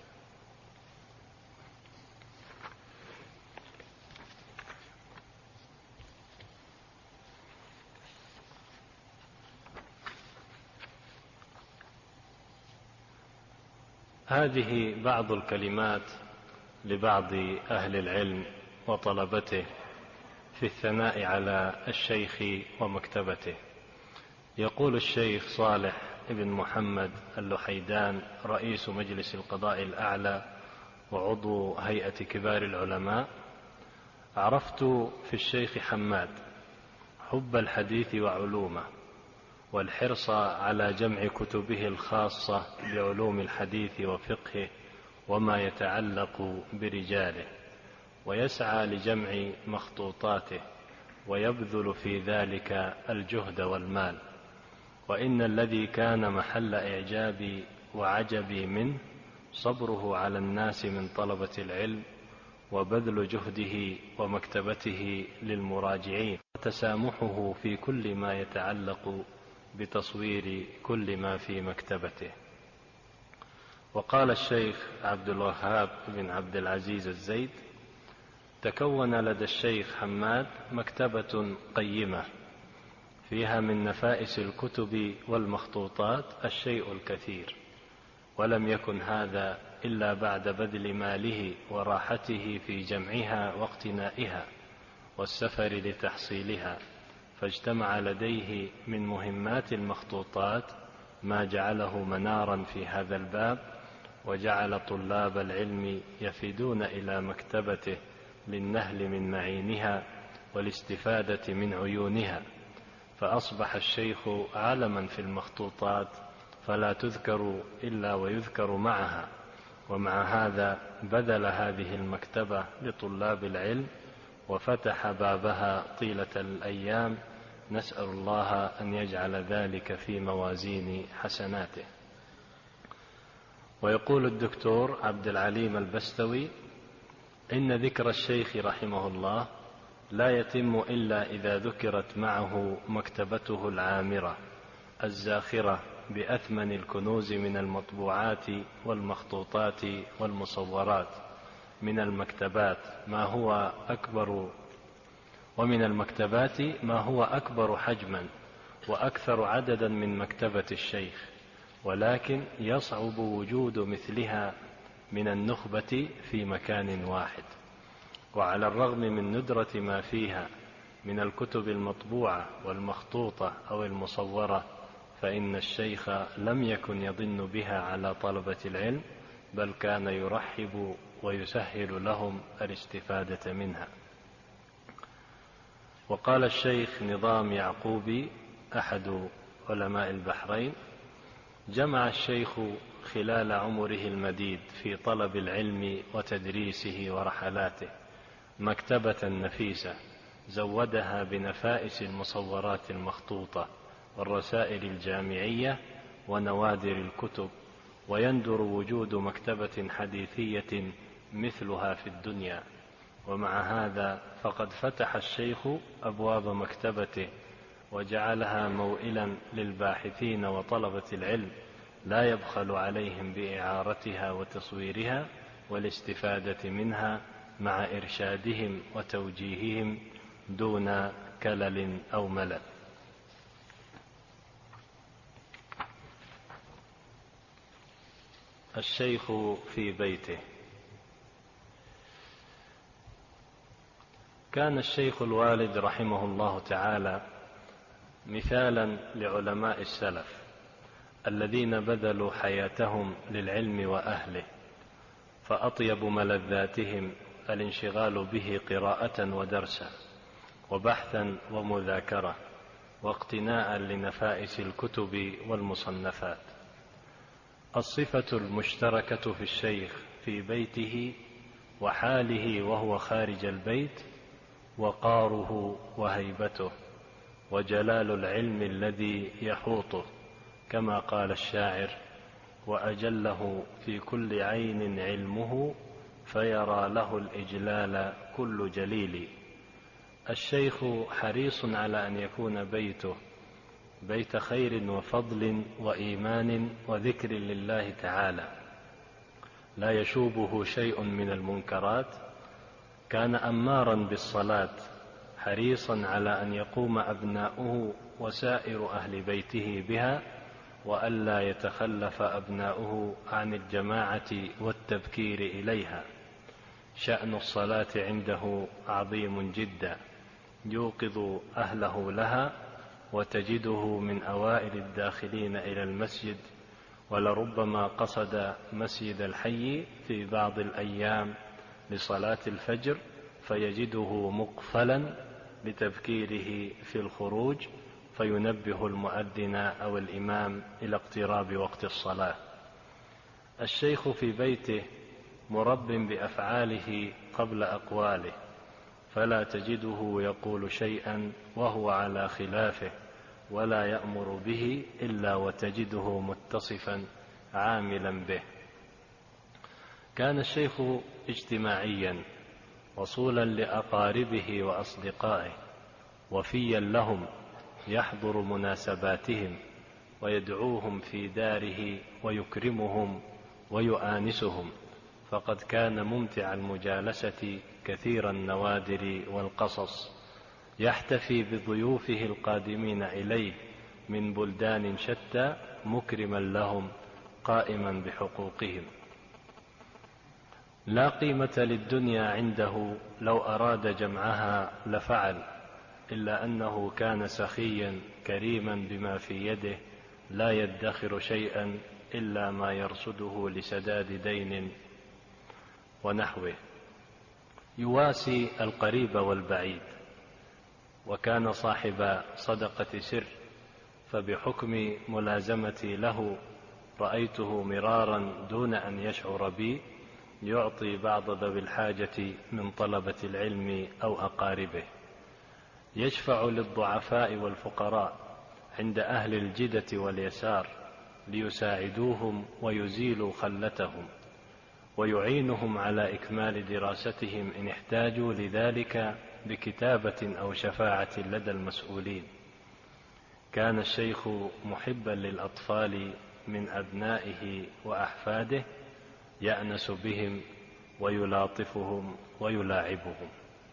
هذه بعض الكلمات لبعض أهل العلم وطلبته في الثناء على الشيخ ومكتبته. يقول الشيخ صالح بن محمد اللحيدان رئيس مجلس القضاء الأعلى وعضو هيئة كبار العلماء: عرفت في الشيخ حماد حب الحديث وعلومه، والحرص على جمع كتبه الخاصة بعلوم الحديث وفقهه وما يتعلق برجاله، ويسعى لجمع مخطوطاته ويبذل في ذلك الجهد والمال. وإن الذي كان محل إعجابي وعجبي منه صبره على الناس من طلبة العلم، وبذل جهده ومكتبته للمراجعين، وتسامحه في كل ما يتعلق بتصوير كل ما في مكتبته. وقال الشيخ عبد الوهاب بن عبد العزيز الزيد: تكون لدى الشيخ حماد مكتبة قيمة فيها من نفائس الكتب والمخطوطات الشيء الكثير، ولم يكن هذا إلا بعد بذل ماله وراحته في جمعها واقتنائها والسفر لتحصيلها، فاجتمع لديه من مهمات المخطوطات ما جعله منارا في هذا الباب، وجعل طلاب العلم يفدون إلى مكتبته للنهل من معينها والاستفادة من عيونها، فأصبح الشيخ عالما في المخطوطات فلا تذكر إلا ويذكر معها. ومع هذا بذل هذه المكتبة لطلاب العلم وفتح بابها طيلة الأيام، نسأل الله أن يجعل ذلك في موازين حسناته. ويقول الدكتور عبد العليم البستوي: إن ذكر الشيخ رحمه الله لا يتم إلا إذا ذكرت معه مكتبته العامرة الزاخرة بأثمن الكنوز من المطبوعات والمخطوطات والمصورات، من المكتبات ما هو أكبر حجما وأكثر عددا من مكتبة الشيخ، ولكن يصعب وجود مثلها من النخبة في مكان واحد. وعلى الرغم من ندرة ما فيها من الكتب المطبوعة والمخطوطة أو المصورة، فإن الشيخ لم يكن يضن بها على طلبة العلم، بل كان يرحب ويسهل لهم الاستفادة منها. وقال الشيخ نظام يعقوبي أحد علماء البحرين: جمع الشيخ خلال عمره المديد في طلب العلم وتدريسه ورحلاته مكتبة نفيسة زودها بنفائس المصورات المخطوطة والرسائل الجامعية ونوادر الكتب، ويندر وجود مكتبة حديثية مثلها في الدنيا. ومع هذا فقد فتح الشيخ أبواب مكتبته وجعلها موئلا للباحثين وطلبة العلم، لا يبخل عليهم بإعارتها وتصويرها والاستفادة منها مع إرشادهم وتوجيههم دون كلل أو ملل. الشيخ في بيته. كان الشيخ الوالد رحمه الله تعالى مثالا لعلماء السلف الذين بذلوا حياتهم للعلم وأهله، فأطيب ملذاتهم الانشغال به قراءة ودرسا وبحثا ومذاكرة واقتناء لنفائس الكتب والمصنفات. الصفة المشتركة في الشيخ في بيته وحاله وهو خارج البيت وقاره وهيبته وجلال العلم الذي يحوطه، كما قال الشاعر: وأجله في كل عين علمه فيرى له الإجلال كل جليل. الشيخ حريص على أن يكون بيته بيت خير وفضل وإيمان وذكر لله تعالى، لا يشوبه شيء من المنكرات. كان أمارا بالصلاة حريصا على أن يقوم أبناؤه وسائر أهل بيته بها، وألا يتخلف أبناؤه عن الجماعة والتبكير إليها. شأن الصلاة عنده عظيم جدا، يوقظ أهله لها، وتجده من أوائل الداخلين إلى المسجد، ولربما قصد مسجد الحي في بعض الأيام لصلاة الفجر فيجده مقفلا لتبكيره في الخروج، فينبه المؤذن أو الإمام إلى اقتراب وقت الصلاة. الشيخ في بيته مرب بأفعاله قبل أقواله، فلا تجده يقول شيئا وهو على خلافه، ولا يأمر به إلا وتجده متصفا عاملا به. كان الشيخ اجتماعيا وصولا لأقاربه وأصدقائه، وفيا لهم، يحضر مناسباتهم ويدعوهم في داره ويكرمهم ويؤانسهم، فقد كان ممتع المجالسة كثير النوادر والقصص، يحتفي بضيوفه القادمين إليه من بلدان شتى مكرما لهم قائما بحقوقهم. لا قيمة للدنيا عنده، لو أراد جمعها لفعل، إلا أنه كان سخيا كريما بما في يده، لا يدخر شيئا إلا ما يرصده لسداد دين ونحوه. يواسي القريب والبعيد، وكان صاحب صدقة سر، فبحكم ملازمتي له رأيته مرارا دون أن يشعر بي يعطي بعض ذوي الحاجة من طلبة العلم أو أقاربه، يشفع للضعفاء والفقراء عند أهل الجدة واليسار ليساعدوهم ويزيلوا خلتهم، ويعينهم على إكمال دراستهم إن احتاجوا لذلك بكتابة أو شفاعة لدى المسؤولين. كان الشيخ محبا للأطفال من أبنائه وأحفاده، يأنس بهم ويلاطفهم ويلاعبهم.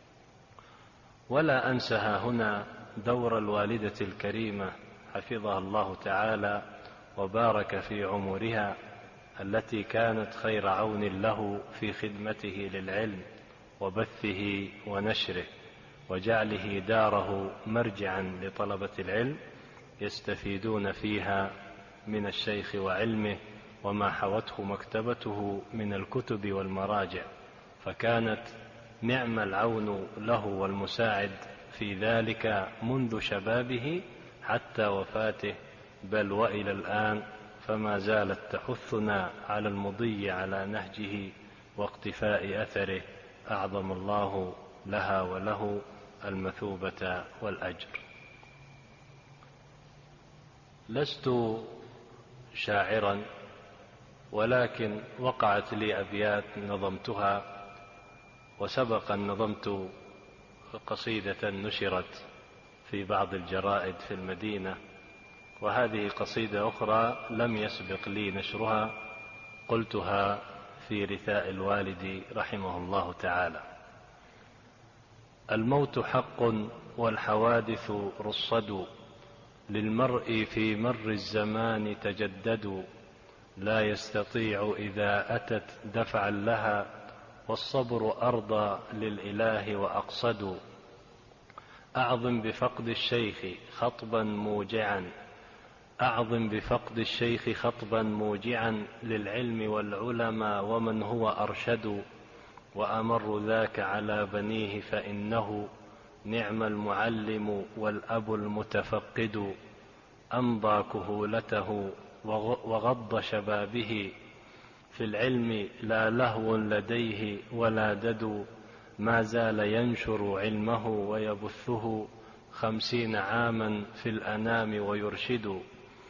ولا أنسها هنا دور الوالدة الكريمة حفظها الله تعالى وبارك في عمرها، التي كانت خير عون له في خدمته للعلم وبثه ونشره، وجعله داره مرجعا لطلبة العلم يستفيدون فيها من الشيخ وعلمه وما حوته مكتبته من الكتب والمراجع، فكانت نعم العون له والمساعد في ذلك منذ شبابه حتى وفاته، بل وإلى الآن، فما زالت تحثنا على المضي على نهجه واقتفاء أثره، أعظم الله لها وله المثوبة والأجر. لست شاعرا، ولكن وقعت لي أبيات نظمتها، وسبق أن نظمت قصيدة نشرت في بعض الجرائد في المدينة، وهذه قصيدة أخرى لم يسبق لي نشرها، قلتها في رثاء الوالد رحمه الله تعالى: الموت حق والحوادث رصد، للمرء في مر الزمان تجدد، لا يستطيع إذا أتت دفعا لها، والصبر أرضى للإله وأقصد. أعظم بفقد الشيخ خطبا موجعا، أعظم بفقد الشيخ خطبا موجعا، للعلم والعلماء ومن هو أرشد، وأمر ذاك على بنيه فإنه نعم المعلم والأب المتفقد. أمضى كهولته وغض شبابه، في العلم لا لهو لديه ولا دد، ما زال ينشر علمه ويبثه 50 عاما في الأنام ويرشد.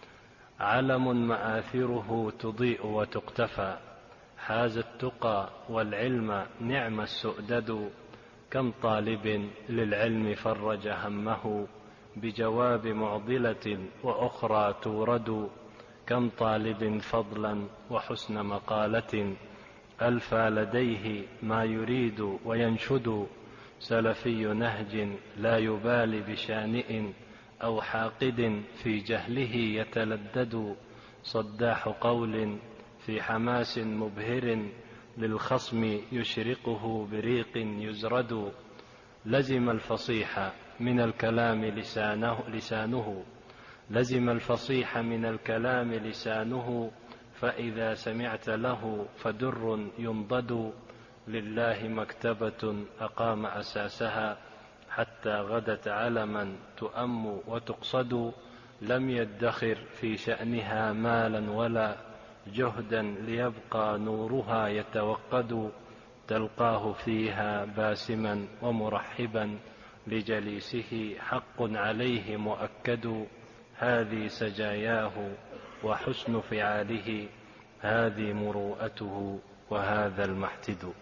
علم مآثره تضيء وتقتفى، حاز التقى والعلم نعم السؤدد. كم طالب للعلم فرج همه، بجواب معضلة وأخرى تورد. كم طالب فضلا وحسن مقالة، ألفى لديه ما يريد وينشد. سلفي نهج لا يبالي بشانئ، أو حاقد في جهله يتلدد. صداح قول في حماس مبهر، للخصم يشرقه بريق يزرد. لزم الفصيح من الكلام لسانه، لزم الفصيح من الكلام لسانه، فإذا سمعت له فدر ينضد. لله مكتبة أقام أساسها، حتى غدت علما تؤم وتقصد. لم يدخر في شأنها مالا ولا جهدا، ليبقى نورها يتوقد. تلقاه فيها باسما ومرحبا، لجليسه حق عليه مؤكد. هذه سجاياه وحسن فعاله، هذه مروءته وهذا المحتد.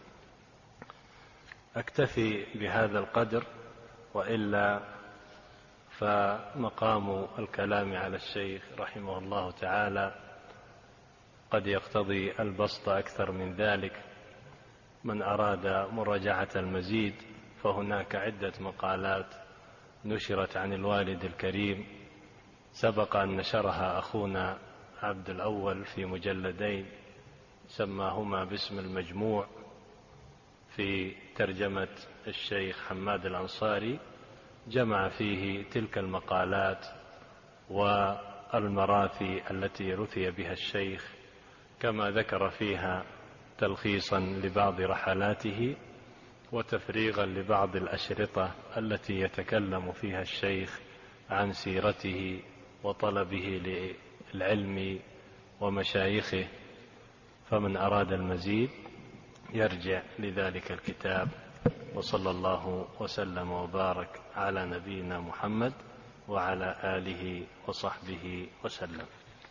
أكتفي بهذا القدر، وإلا فمقام الكلام على الشيخ رحمه الله تعالى قد يقتضي البسط أكثر من ذلك. من أراد مراجعة المزيد فهناك عدة مقالات نشرت عن الوالد الكريم، سبق أن نشرها أخونا عبد الأول في مجلدين سماهما باسم المجموع، في ترجمة الشيخ حماد الأنصاري، جمع فيه تلك المقالات والمراثي التي رثي بها الشيخ، كما ذكر فيها تلخيصا لبعض رحلاته وتفريغا لبعض الأشرطة التي يتكلم فيها الشيخ عن سيرته وطلبه للعلم ومشايخه. فمن أراد المزيد يرجع لذلك الكتاب. وصلى الله وسلم وبارك على نبينا محمد وعلى آله وصحبه وسلم.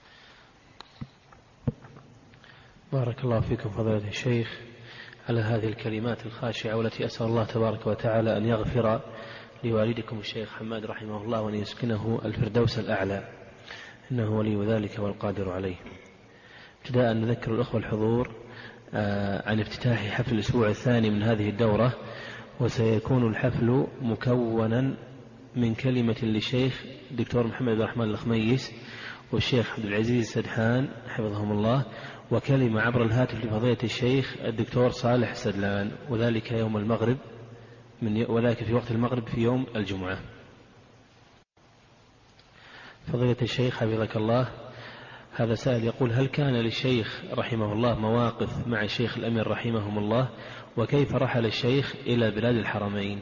بارك الله فيكم فضيلة الشيخ على هذه الكلمات الخاشعة، والتي أسأل الله تبارك وتعالى أن يغفر لوالدكم الشيخ حماد رحمه الله، وأن يسكنه الفردوس الأعلى، إنه ولي ذلك والقادر عليه. ابتداء نذكر الأخوة الحضور عن افتتاح حفل الأسبوع الثاني من هذه الدورة، وسيكون الحفل مكونا من كلمة للشيخ الدكتور محمد بن الرحمن الخميس والشيخ عبد العزيز السدحان حفظهم الله، وكلمة عبر الهاتف لفضيلة الشيخ الدكتور صالح السدلان، وذلك يوم المغرب وذلك في وقت المغرب في يوم الجمعة. فضيلة الشيخ حفظك الله، هذا سائل يقول: هل كان للشيخ رحمه الله مواقف مع الشيخ الأمير رحمهم الله؟ وكيف رحل الشيخ إلى بلاد الحرمين؟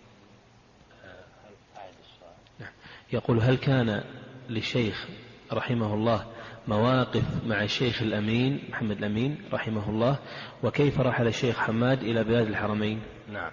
يقول: هل كان للشيخ رحمه الله مواقف مع الشيخ الأمين محمد الأمين رحمه الله؟ وكيف رحل الشيخ حماد إلى بلاد الحرمين؟ نعم.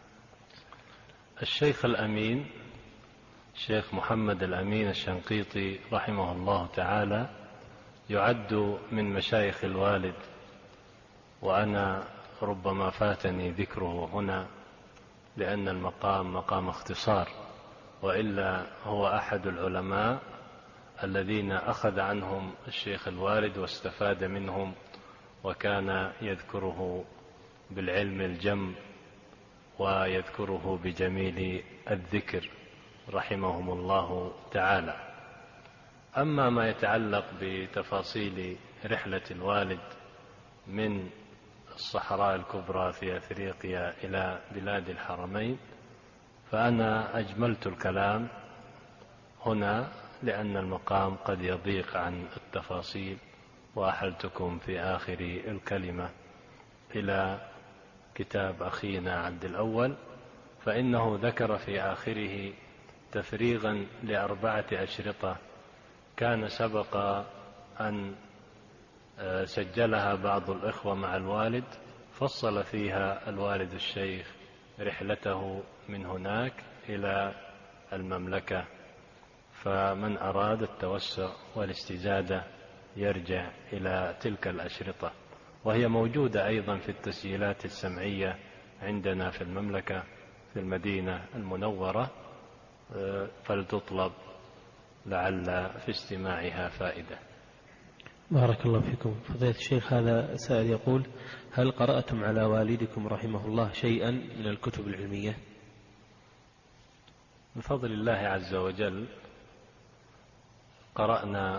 الشيخ الأمين الشيخ محمد الأمين الشنقيطي رحمه الله تعالى يعد من مشايخ الوالد، وأنا ربما فاتني ذكره هنا لأن المقام مقام اختصار، وإلا هو أحد العلماء الذين أخذ عنهم الشيخ الوالد واستفاد منهم، وكان يذكره بالعلم الجم ويذكره بجميل الذكر رحمهم الله تعالى. أما ما يتعلق بتفاصيل رحلة الوالد من الصحراء الكبرى في أفريقيا إلى بلاد الحرمين فأنا أجملت الكلام هنا لأن المقام قد يضيق عن التفاصيل، وأحلتكم في آخر الكلمة إلى كتاب أخينا عبد الأول، فإنه ذكر في آخره تفريغا ل4 أشرطة كان سبق أن سجلها بعض الإخوة مع الوالد، فصل فيها الوالد الشيخ رحلته من هناك إلى المملكة، فمن أراد التوسع والاستزادة يرجع إلى تلك الأشرطة، وهي موجودة أيضا في التسجيلات السمعية عندنا في المملكة في المدينة المنورة، فلتطلب لعل في استماعها فائدة. بارك الله فيكم. فضيلة الشيخ، هذا سائل يقول: هل قرأتم على والدكم رحمه الله شيئا من الكتب العلمية؟ من فضل الله عز وجل قرأنا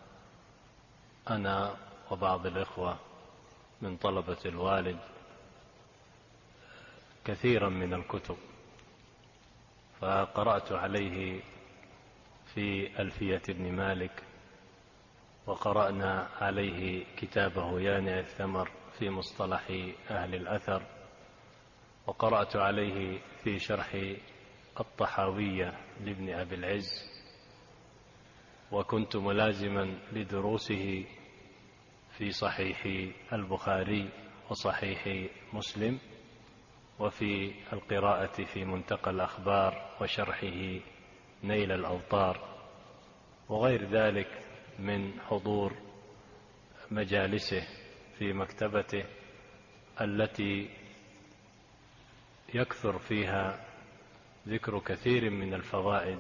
أنا وبعض الإخوة من طلبة الوالد كثيرا من الكتب، فقرأت عليه في ألفية ابن مالك، وقرأنا عليه كتابه يانع الثمر في مصطلح أهل الأثر، وقرأت عليه في شرح الطحاوية لابن أبي العز، وكنت ملازما لدروسه في صحيح البخاري وصحيح مسلم، وفي القراءة في منتقى الأخبار وشرحه نيل الأوطار، وغير ذلك من حضور مجالسه في مكتبته التي يكثر فيها ذكر كثير من الفوائد،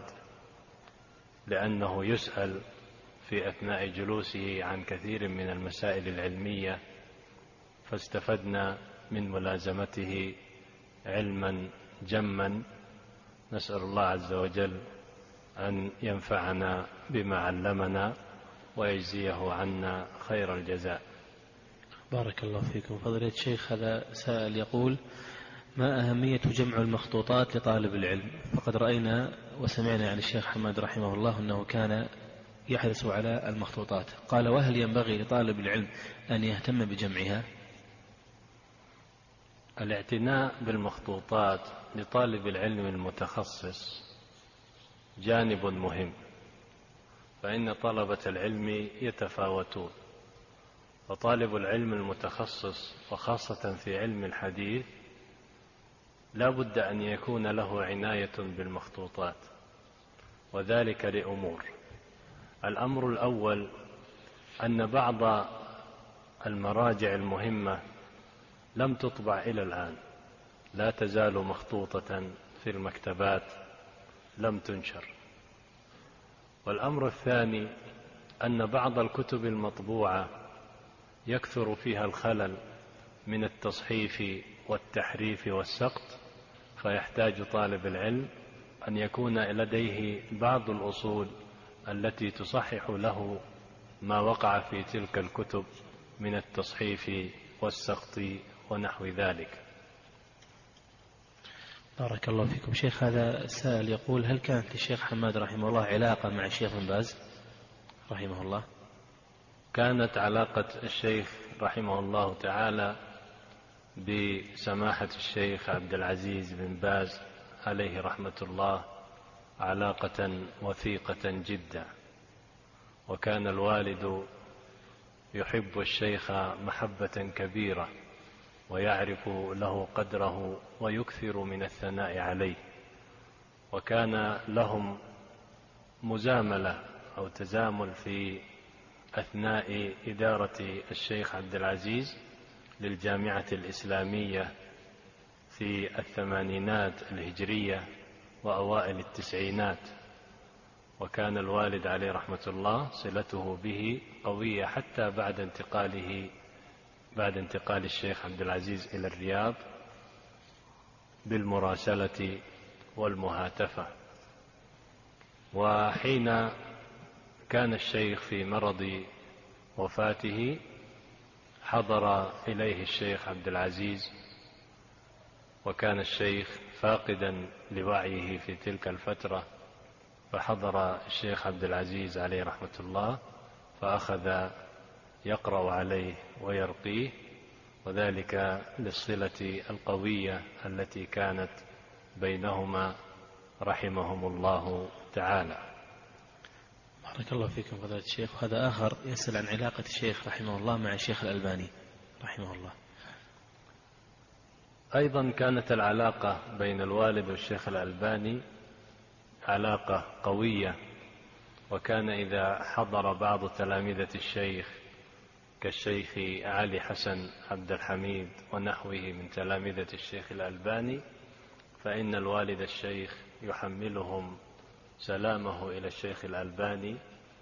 لأنه يسأل في أثناء جلوسه عن كثير من المسائل العلمية، فاستفدنا من ملازمته علما جما. نسأل الله عز وجل أن ينفعنا بما علمنا ويجزيه عنا خير الجزاء. بارك الله فيكم. فضيلة الشيخ، هذا سائل يقول: ما أهمية جمع المخطوطات لطالب العلم؟ فقد رأينا وسمعنا عن الشيخ حماد رحمه الله أنه كان يحرص على المخطوطات. قال: وهل ينبغي لطالب العلم أن يهتم بجمعها؟ الاعتناء بالمخطوطات لطالب العلم المتخصص جانب مهم، فإن طلبة العلم يتفاوتون، وطالب العلم المتخصص وخاصة في علم الحديث لا بد أن يكون له عناية بالمخطوطات، وذلك لأمور. الأمر الأول أن بعض المراجع المهمة لم تطبع إلى الآن، لا تزال مخطوطة في المكتبات لم تنشر. والأمر الثاني أن بعض الكتب المطبوعة يكثر فيها الخلل من التصحيف والتحريف والسقط، فيحتاج طالب العلم أن يكون لديه بعض الأصول التي تصحح له ما وقع في تلك الكتب من التصحيف والسقط ونحو ذلك. بارك الله فيكم. شيخ، هذا السائل يقول: هل كانت للشيخ حماد رحمه الله علاقة مع الشيخ بن باز رحمه الله؟ كانت علاقة الشيخ رحمه الله تعالى بسماحة الشيخ عبد العزيز بن باز عليه رحمة الله علاقة وثيقة جدا، وكان الوالد يحب الشيخ محبة كبيرة ويعرف له قدره ويكثر من الثناء عليه، وكان لهم مزاملة أو تزامل في أثناء إدارة الشيخ عبد العزيز للجامعة الإسلامية في الثمانينات الهجرية وأوائل التسعينات، وكان الوالد عليه رحمة الله صلته به قوية حتى بعد انتقال الشيخ عبد العزيز إلى الرياض بالمراسلة والمهاتفة. وحين كان الشيخ في مرض وفاته حضر إليه الشيخ عبد العزيز، وكان الشيخ فاقدا لوعيه في تلك الفترة، فحضر الشيخ عبد العزيز عليه رحمة الله فأخذ يقرأ عليه ويرقيه، وذلك للصلة القوية التي كانت بينهما رحمهم الله تعالى. بارك الله فيكم فضيلة الشيخ. وهذا آخر يسأل عن علاقة الشيخ رحمه الله مع الشيخ الألباني رحمه الله. أيضا كانت العلاقة بين الوالد والشيخ الألباني علاقة قوية، وكان إذا حضر بعض تلامذة الشيخ كالشيخ علي حسن عبد الحميد ونحوه من تلامذة الشيخ الألباني فإن الوالد الشيخ يحملهم سلامه إلى الشيخ الألباني.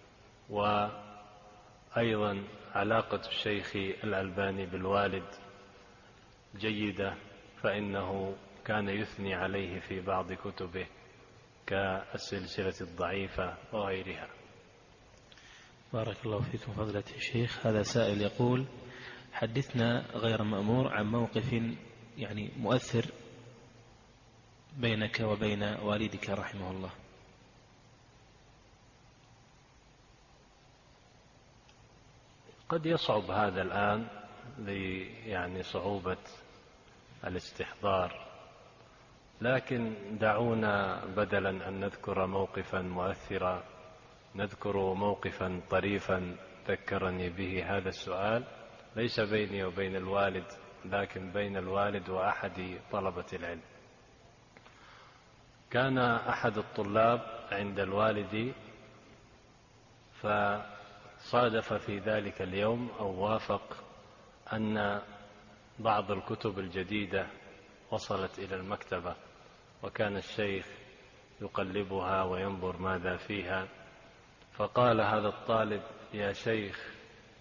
وأيضا علاقة الشيخ الألباني بالوالد جيدة، فإنه كان يثني عليه في بعض كتبه كالسلسلة الضعيفة وغيرها. بارك الله فيكم فضيلة الشيخ. هذا سائل يقول: حدثنا غير مأمور عن موقف يعني مؤثر بينك وبين والدك رحمه الله. قد يصعب هذا الآن يعني صعوبة الاستحضار، لكن دعونا بدلا أن نذكر موقفا مؤثرا نذكر موقفا طريفا ذكرني به هذا السؤال، ليس بيني وبين الوالد لكن بين الوالد وأحد طلبة العلم. كان أحد الطلاب عند الوالد فصادف في ذلك اليوم أو وافق أن بعض الكتب الجديدة وصلت إلى المكتبة، وكان الشيخ يقلبها وينظر ماذا فيها، فقال هذا الطالب: يا شيخ،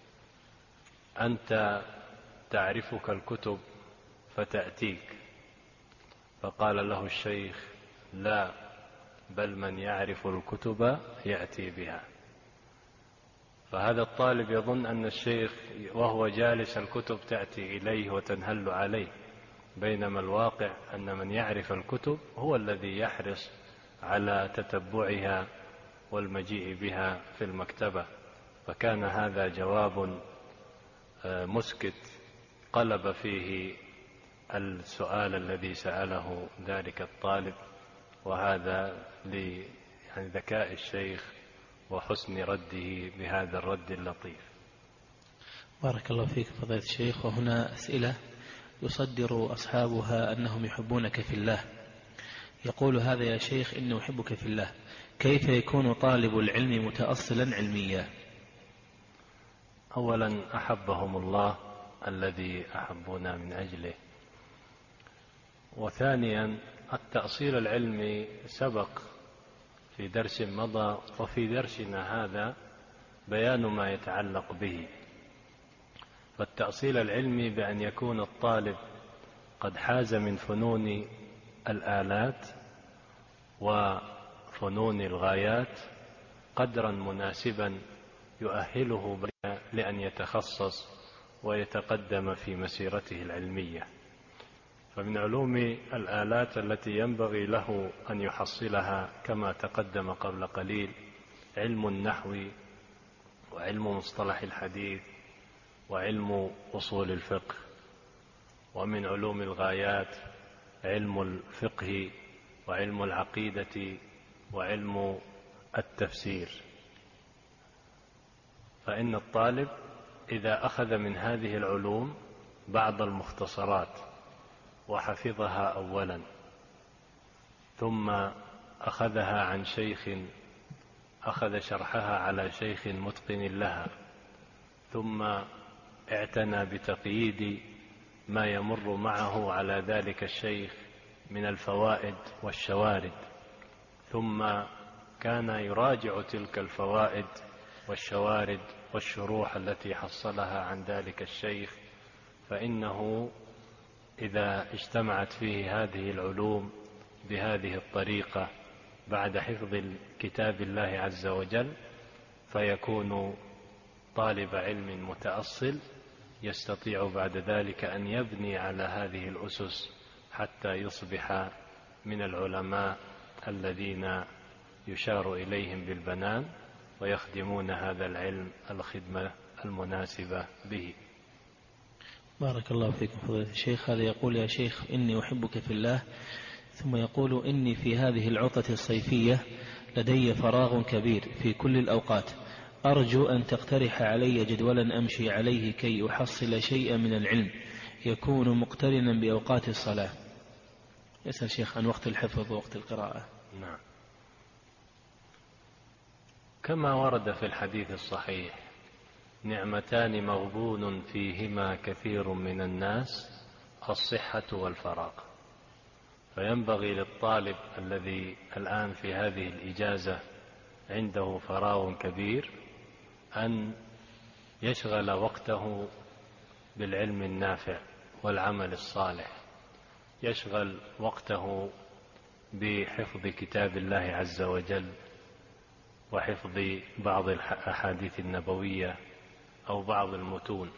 أنت تعرفك الكتب فتأتيك. فقال له الشيخ: لا، بل من يعرف الكتب يأتي بها. فهذا الطالب يظن أن الشيخ وهو جالس الكتب تأتي إليه وتنهل عليه، بينما الواقع أن من يعرف الكتب هو الذي يحرص على تتبعها والمجيء بها في المكتبة. فكان هذا جواب مسكت قلب فيه السؤال الذي سأله ذلك الطالب، وهذا لذكاء الشيخ وحسن رده بهذا الرد اللطيف. بارك الله فيك فضيلة الشيخ. وهنا أسئلة يصدر أصحابها أنهم يحبونك في الله. يقول هذا: يا شيخ، إني أحبك في الله، كيف يكون طالب العلم متأصلا علميا؟ أولا أحبهم الله الذي أحبنا من أجله، وثانيا التأصيل العلمي سبق في درس مضى، وفي درسنا هذا بيان ما يتعلق به. فالتأصيل العلمي بأن يكون الطالب قد حاز من فنون الآلات وفنون الغايات قدرا مناسبا يؤهله لأن يتخصص ويتقدم في مسيرته العلمية. فمن علوم الآلات التي ينبغي له أن يحصلها كما تقدم قبل قليل علم النحو وعلم مصطلح الحديث وعلم أصول الفقه. ومن علوم الغايات علم الفقه وعلم العقيدة وعلم التفسير. فإن الطالب إذا أخذ من هذه العلوم بعض المختصرات وحفظها أولا، ثم أخذها عن شيخ أخذ شرحها على شيخ متقن لها، ثم اعتنى بتقييد ما يمر معه على ذلك الشيخ من الفوائد والشوارد، ثم كان يراجع تلك الفوائد والشوارد والشروح التي حصلها عن ذلك الشيخ، فإنه إذا اجتمعت فيه هذه العلوم بهذه الطريقة بعد حفظ كتاب الله عز وجل، فيكون طالب علم متأصل يستطيع بعد ذلك أن يبني على هذه الأسس حتى يصبح من العلماء الذين يشار إليهم بالبنان ويخدمون هذا العلم الخدمة المناسبة به. بارك الله فيكم فضيلة الشيخ. هذا يقول: يا شيخ إني أحبك في الله، ثم يقول: إني في هذه العطلة الصيفية لدي فراغ كبير في كل الأوقات، أرجو أن تقترح علي جدولا أمشي عليه كي أحصل شيئا من العلم يكون مقترنا بأوقات الصلاة. يسأل شيخ عن وقت الحفظ ووقت القراءة. نعم، كما ورد في الحديث الصحيح: نعمتان مغبون فيهما كثير من الناس، الصحة والفراغ. فينبغي للطالب الذي الآن في هذه الإجازة عنده فراغ كبير أن يشغل وقته بالعلم النافع والعمل الصالح، يشغل وقته بحفظ كتاب الله عز وجل وحفظ بعض الأحاديث النبوية أو بعض المتون،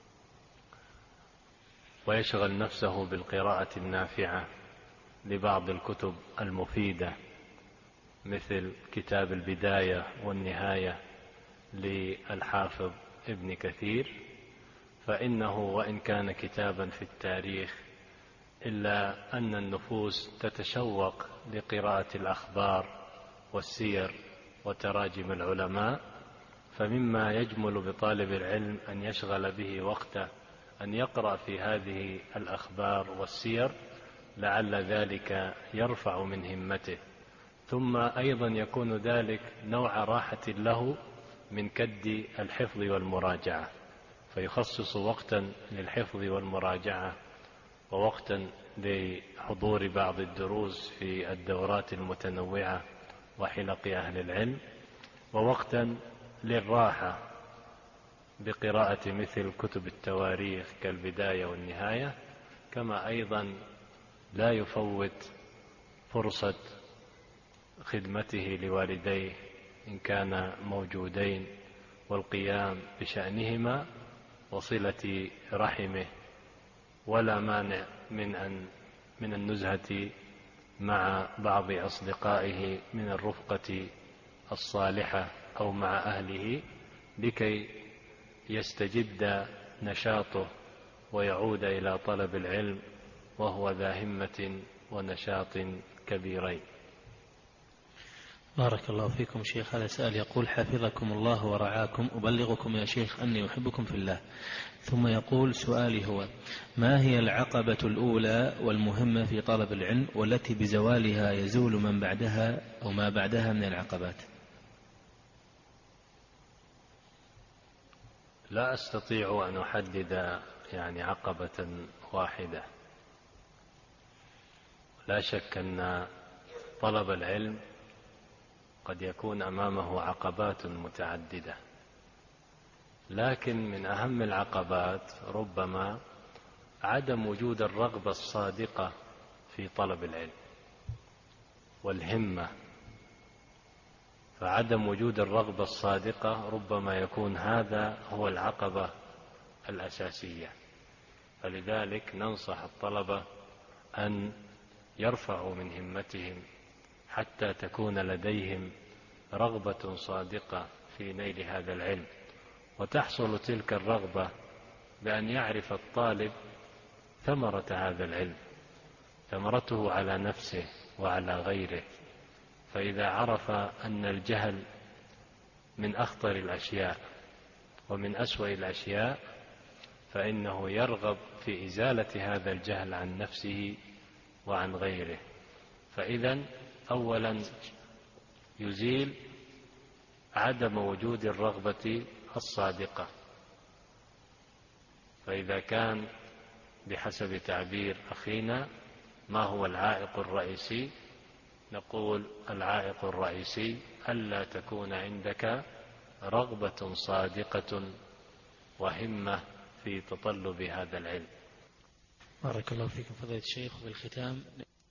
ويشغل نفسه بالقراءة النافعة لبعض الكتب المفيدة مثل كتاب البداية والنهاية للحافظ ابن كثير، فإنه وإن كان كتابا في التاريخ إلا أن النفوس تتشوق لقراءة الأخبار والسير وتراجم العلماء، فمما يجمل بطالب العلم أن يشغل به وقته أن يقرأ في هذه الأخبار والسير، لعل ذلك يرفع من همته، ثم أيضا يكون ذلك نوع راحة له من كد الحفظ والمراجعة، فيخصص وقتا للحفظ والمراجعة، ووقتا لحضور بعض الدروس في الدورات المتنوعة وحلق أهل العلم، ووقتا للراحة بقراءة مثل كتب التواريخ كالبداية والنهاية، كما أيضا لا يفوت فرصة خدمته لوالديه إن كان موجودين والقيام بشأنهما وصلة رحمه، ولا مانع من النزهة مع بعض أصدقائه من الرفقة الصالحة أو مع أهله لكي يستجد نشاطه ويعود إلى طلب العلم وهو ذا همة ونشاط كبيرين. بارك الله فيكم شيخ. هذا سأل يقول: حفظكم الله ورعاكم، أبلغكم يا شيخ أني أحبكم في الله. ثم يقول: سؤالي هو: ما هي العقبة الأولى والمهمة في طلب العلم والتي بزوالها يزول من بعدها أو ما بعدها من العقبات؟ لا أستطيع أن أحدد عقبة واحدة. لا شك أن طلب العلم قد يكون أمامه عقبات متعددة، لكن من أهم العقبات ربما عدم وجود الرغبة الصادقة في طلب العلم والهمة. فعدم وجود الرغبة الصادقة ربما يكون هذا هو العقبة الأساسية. فلذلك ننصح الطلبة أن يرفعوا من همتهم حتى تكون لديهم رغبة صادقة في نيل هذا العلم، وتحصل تلك الرغبة بأن يعرف الطالب ثمرة هذا العلم، ثمرته على نفسه وعلى غيره. فإذا عرف أن الجهل من أخطر الأشياء ومن أسوأ الأشياء فإنه يرغب في إزالة هذا الجهل عن نفسه وعن غيره. فإذن أولا يزيل عدم وجود الرغبة الصادقة. فإذا كان بحسب تعبير أخينا ما هو العائق الرئيسي، نقول العائق الرئيسي ألا تكون عندك رغبة صادقة وهمة في تطلب هذا العلم. بارك الله فيكم فضيلة الشيخ. وبالختام